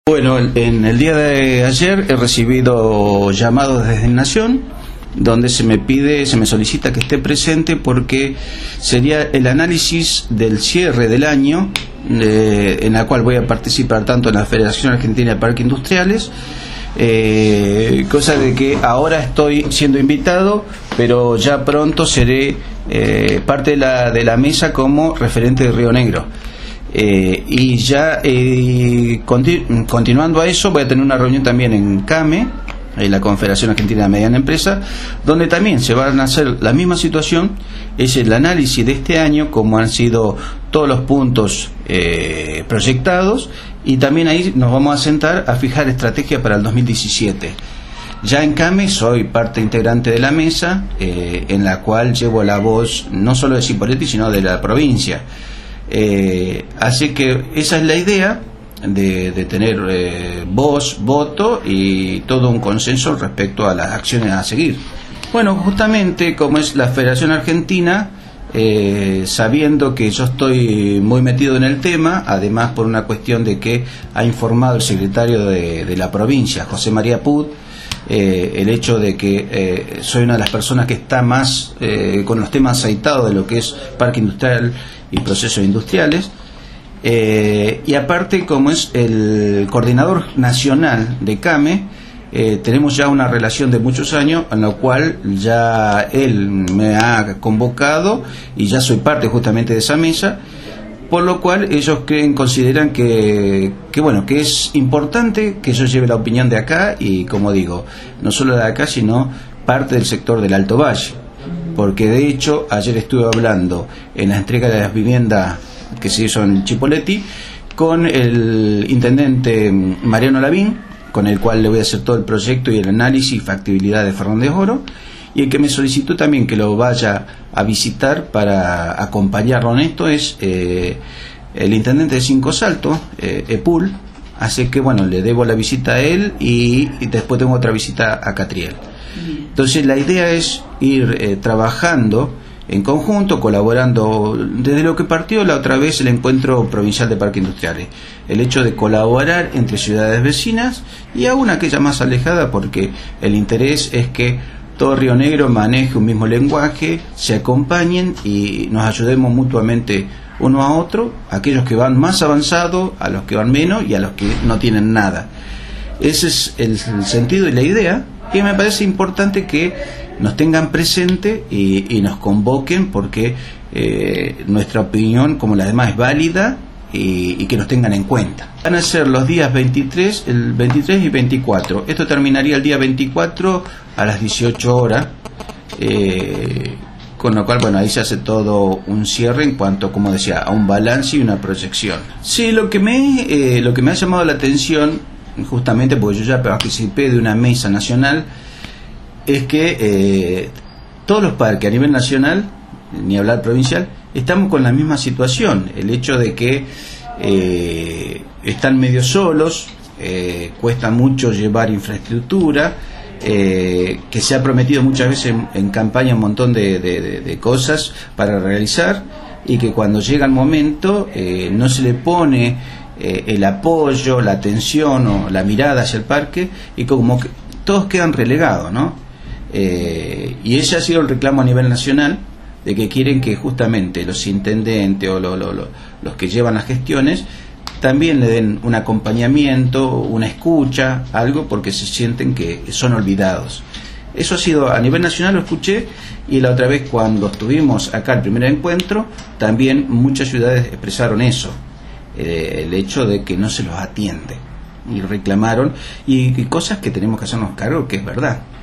Bueno, en el día de ayer he recibido llamados desde Nación, donde se me solicita que esté presente porque sería el análisis del cierre del año, en la cual voy a participar tanto en la Federación Argentina de Parques Industriales, cosa de que ahora estoy siendo invitado, pero ya pronto seré parte de la mesa como referente de Río Negro. Y ya continuando a eso, voy a tener una reunión también en CAME, en la Confederación Argentina de Mediana Empresa, donde también se van a hacer la misma situación. Es el análisis de este año, como han sido todos los puntos proyectados, y también ahí nos vamos a sentar a fijar estrategia para el 2017. Ya en CAME soy parte integrante de la mesa, en la cual llevo la voz no solo de Cipolletti, sino de la provincia. Así que esa es la idea de tener voz, voto y todo un consenso respecto a las acciones a seguir. Bueno, justamente como es la Federación Argentina, sabiendo que yo estoy muy metido en el tema, además por una cuestión de que ha informado el secretario de la provincia, José María Put, el hecho de que soy una de las personas que está más con los temas aceitados de lo que es parque industrial y procesos industriales, y aparte como es el coordinador nacional de CAME, tenemos ya una relación de muchos años en la cual ya él me ha convocado y ya soy parte justamente de esa mesa, por lo cual ellos consideran que bueno, que es importante que yo lleve la opinión de acá, y como digo, no solo de acá, sino parte del sector del Alto Valle, porque de hecho ayer estuve hablando en la entrega de las viviendas que se hizo en Cipolletti con el intendente Mariano Lavín, con el cual le voy a hacer todo el proyecto y el análisis y factibilidad de Fernández Oro, y el que me solicitó también que lo vaya a visitar para acompañarlo en esto es el intendente de Cinco Saltos, Epul. Así que bueno, le debo la visita a él y después tengo otra visita a Catriel. Entonces la idea es ir trabajando en conjunto, colaborando, desde lo que partió la otra vez el Encuentro Provincial de Parques Industriales, el hecho de colaborar entre ciudades vecinas y aún aquella más alejada, porque el interés es que todo Río Negro maneje un mismo lenguaje, se acompañen y nos ayudemos mutuamente uno a otro, aquellos que van más avanzados, a los que van menos y a los que no tienen nada. Ese es el sentido y la idea, y me parece importante que nos tengan presente y nos convoquen, porque nuestra opinión, como la demás, es válida, y que nos tengan en cuenta. Van a ser los días el 23 y 24. Esto terminaría el día 24 a las 18 horas, con lo cual, bueno, ahí se hace todo un cierre en cuanto, como decía, a un balance y una proyección. Sí, lo que me ha llamado la atención, justamente porque yo ya participé de una mesa nacional, es que todos los parques a nivel nacional, ni hablar provincial, estamos con la misma situación. El hecho de que están medio solos, cuesta mucho llevar infraestructura, que se ha prometido muchas veces en campaña un montón de cosas para realizar, y que cuando llega el momento no se le pone el apoyo, la atención o la mirada hacia el parque, y como que todos quedan relegados, ¿no? Y ese ha sido el reclamo a nivel nacional, de que quieren que justamente los intendentes o los que llevan las gestiones también le den un acompañamiento, una escucha, algo, porque se sienten que son olvidados. Eso ha sido a nivel nacional, lo escuché, y la otra vez cuando estuvimos acá el primer encuentro, también muchas ciudades expresaron eso, el hecho de que no se los atiende, y reclamaron, y cosas que tenemos que hacernos cargo, que es verdad.